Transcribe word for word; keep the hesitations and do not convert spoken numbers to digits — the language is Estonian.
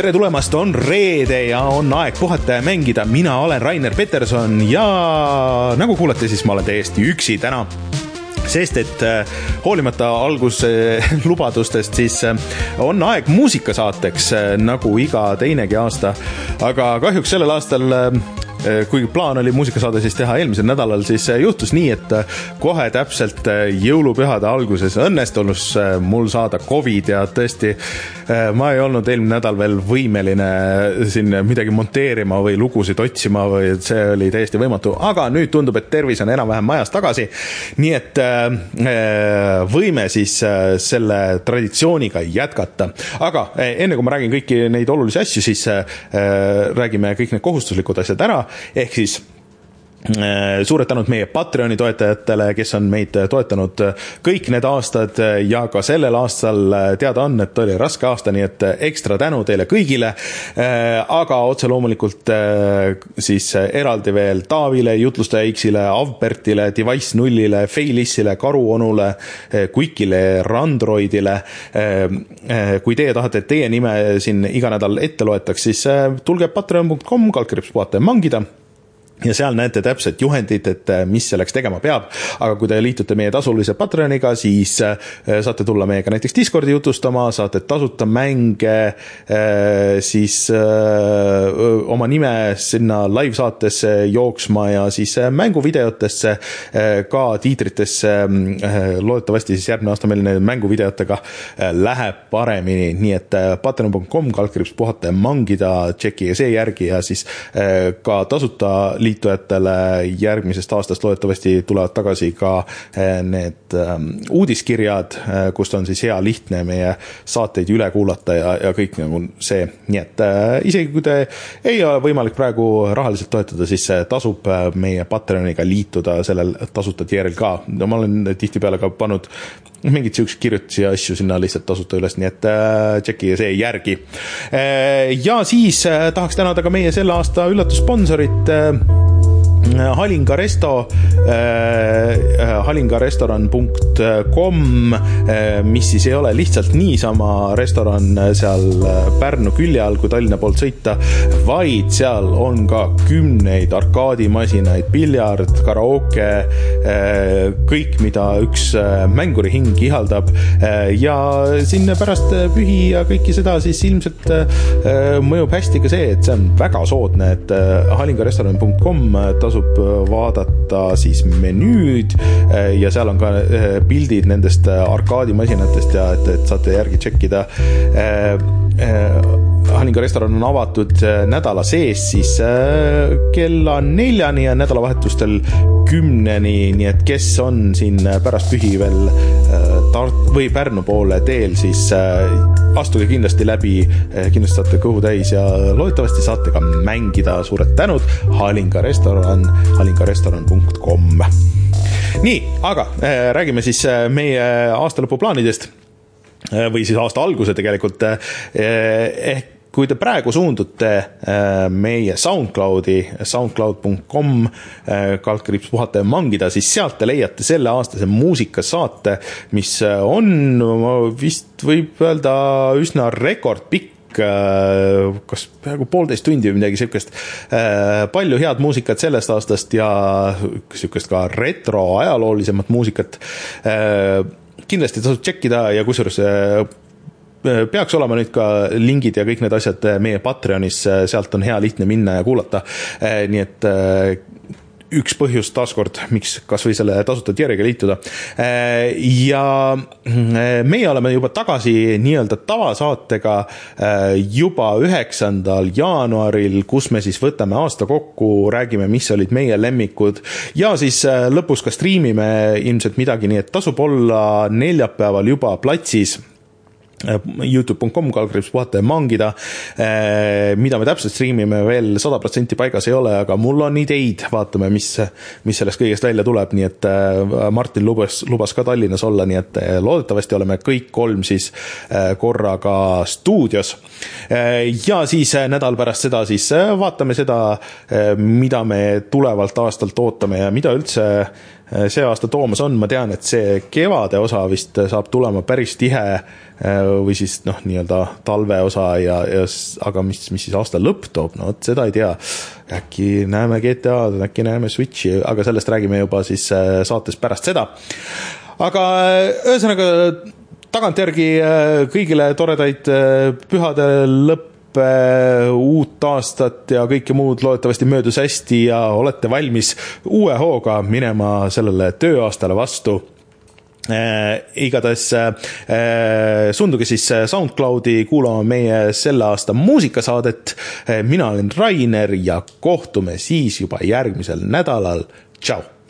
tere tulemast, on reede ja on aeg puhata ja mängida. Mina olen Rainer Peterson ja nagu kuulete, siis ma olen täiesti üksi täna. Sest et hoolimata alguse lubadustest, siis on aeg muusikasaateks nagu iga teinegi aasta. Aga kahjuks sellel aastal, kui plaan oli muusikasaade siis teha eelmisel nädalal, siis juhtus nii, et kohe täpselt jõulupühade alguses õnnestunus mul saada COVID ja tõesti ma ei olnud eelmine nädal veel võimeline siin midagi monteerima või lugusid otsima või see oli täiesti võimatu, aga nüüd tundub, et tervis on enam-vähem majas tagasi, nii et võime siis selle traditsiooniga jätkata. Aga enne kui ma räägin kõiki neid olulisi asju, siis räägime kõik need kohustuslikud asjad ära. Ehk siis suured tänud meie Patreoni toetajatele, kes on meid toetanud kõik need aastad ja ka sellel aastal teada on, et oli raske aasta, nii et ekstra tänu teile kõigile, aga otse loomulikult siis eraldi veel Taavile, Jutlustaja X-ile, Avbertile, Device nullile, Failissile, Karuonule, Quickile, Randroidile. Kui teie tahate, et teie nime siin iga nädal ette loetaks, siis tulge patreon punkt com kaldkriips puhata ja mangida. Ja seal näete täpselt juhendid, et mis selleks tegema peab, aga kui te liitute meie tasulise Patreoniga, siis saate tulla meiega näiteks Discordi jutustama, saate tasuta mänge, siis oma nime sinna live-saatesse jooksma ja siis mänguvideotesse, ka tiitritesse, loodetavasti siis järgmine aasta meil need mänguvideotega läheb paremini, nii et patreon punkt com kaldkriips puhata ja mangida, tšekkiga see järgi ja siis ka tasuta liitujatele järgmisest aastast loodetavasti tulevad tagasi ka need uudiskirjad, kust on siis hea lihtne meie saateid üle kuulata ja, ja kõik nagu see. Nii et isegi kui te ei ole võimalik praegu rahaliselt toetada, siis tasub meie Patreoniga liituda sellel tasuta tierel ka. No, ma olen tihtipeale ka pannud mingid siuksed kirjutusi ja asju sinna lihtsalt tasuta üles, nii et tšekki see järgi. Ja siis tahaks tänada ka meie selle aasta üllatussponsorit Halinga Resto, halingarestoran punkt com, mis siis ei ole lihtsalt niisama restoran seal Pärnu külje all, kui Tallinna poolt sõita, vaid seal on ka kümneid arkaadimasinaid, piljard, karaoke, kõik, mida üks mänguri hing ihaldab ja sinna pärast pühi ja kõiki seda siis ilmselt mõjub hästi ka see, et see on väga soodne, et halingarestoran punkt com tasub vaadata siis menüüd ja seal on ka pildid nendest arkaadimasinatest ja et, et saate järgi tšekkida. Halinga restoran on avatud nädala sees siis kella neljani ja nädalavahetustel kümneni, nii et kes on siin pärast pühi veel Tart- või Pärnu poole teel, siis astuge kindlasti läbi, kindlasti saate kõhu täis ja loodetavasti saate ka mängida. Suured tänud, Halinga restoran, halingarestoran punkt com. Nii, aga räägime siis meie aastalõpuplaanidest või siis aasta alguse tegelikult. Ehk kui te praegu suundute meie SoundCloudi, soundcloud punkt com kaldkriips puhata ja mangida, siis sealt te leiate selle aastase muusikasaate, mis on vist võib öelda üsna rekordpikk, kas peaaegu poolteist tundi või midagi siukest, palju head muusikat sellest aastast ja siukest ka retro ajaloolisemat muusikat. Kindlasti tasub tšekkida ja kusjuures peaks olema nüüd ka lingid ja kõik need asjad meie Patreonis, sealt on hea lihtne minna ja kuulata, nii et üks põhjus taaskord, miks kas või selle tasuta tierega liituda. Ja meie oleme juba tagasi nii-öelda tavasaatega juba üheksandal jaanuaril, kus me siis võtame aasta kokku, räägime, mis olid meie lemmikud ja siis lõpus ka striimime ilmselt midagi, nii et tasub olla neljapäeval juba platsis youtube punkt com kaldkriips puhata ja mangida, mida me täpselt striimime veel sada protsenti paigas ei ole, aga mul on ideid, vaatame, mis, mis sellest kõigest välja tuleb, nii et Martin lubas, lubas ka Tallinnas olla, nii et loodetavasti oleme kõik kolm siis korraga stuudios. Ja siis nädal pärast seda siis vaatame seda, mida me tulevalt aastalt ootame ja mida üldse see aasta toomas on, ma tean, et see kevade osa vist saab tulema päris tihe või siis noh, nii-öelda talve osa ja, ja aga mis, mis siis aasta lõpp toob, no seda ei tea. Äkki näeme G T A-d, äkki näeme Switchi, aga sellest räägime juba siis saates pärast seda. Aga ühesõnaga tagantjärgi kõigile toredaid pühade lõppe, uut aastat ja kõike muud loodetavasti möödus hästi ja olete valmis uue hooga minema sellele tööaastale vastu. Äh, igatahes äh, sunduge siis SoundCloudi kuulama meie selle aasta muusikasaadet. Mina olen Rainer ja kohtume siis juba järgmisel nädalal. Ciao!